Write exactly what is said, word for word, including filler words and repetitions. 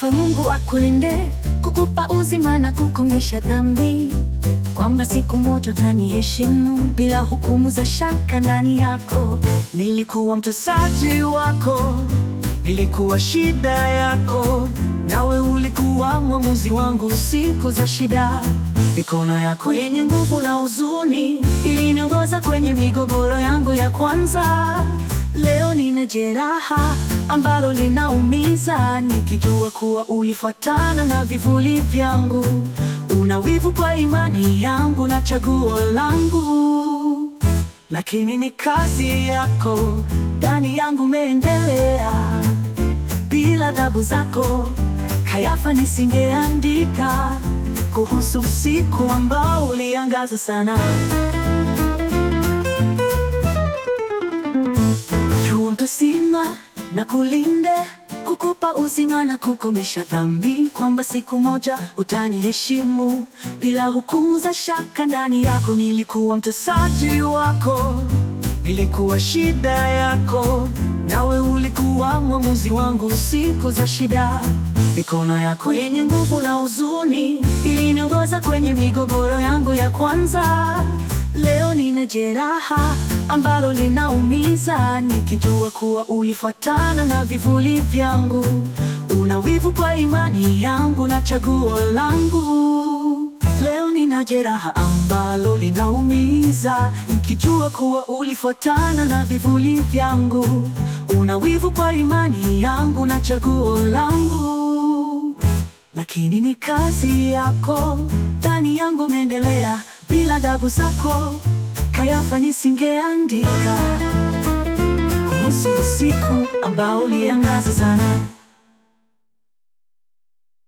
Kayafa, Mungu akulinde, kukupa uzima na kukomesha dhambi, kwamba siku moja utaniheshimu bila hukumu za shaka ndani yako. Nilikuwa mtesaji wako, nilikuwa shida yako, nawe ulikuwa mwamuzi wangu siku za shida. Mikono yako yenye nguvu na huzuni iliniongoza kwenye migogoro yangu ya kwanza. Leo nina jeraha ambalo linaumiza, nikijua kuwa ulifuatana na vivuli vyangu. Una wivu kwa imani yangu na chaguo langu, lakini ni kazi yako ndani yangu umeendelea. Bila adhabu zako Kayafa, nisingeandika kuhusu usiku ambao uliangaza sana. Tutasima na kulinde, kukupa uzima na kukomesha dhambi, kwamba siku moja utaniheshimu bila hukumu za shaka ndani yako. Nilikuwa mtesaji wako, nilikuwa shida yako, nawe ulikuwa mwamuzi wangu siku za shida. Mikono yako yenye nguvu na huzuni iliniongoza kwenye migogoro yangu ya kwanza. Leo nina jeraha ambalo linaumiza, nikijua kuwa ulifuatana na vivuli vyangu. Una wivu kwa imani yangu na chaguo langu. Leo nina jeraha ambalo linaumiza, nikijua kuwa ulifuatana na vivuli vyangu. Una wivu kwa imani yangu na chaguo langu, lakini ni kazi yako ndani yangu umeendelea. Bila adhabu zako Kayafa, nisingeandika kuhusu usiku ambao uliangaza sana.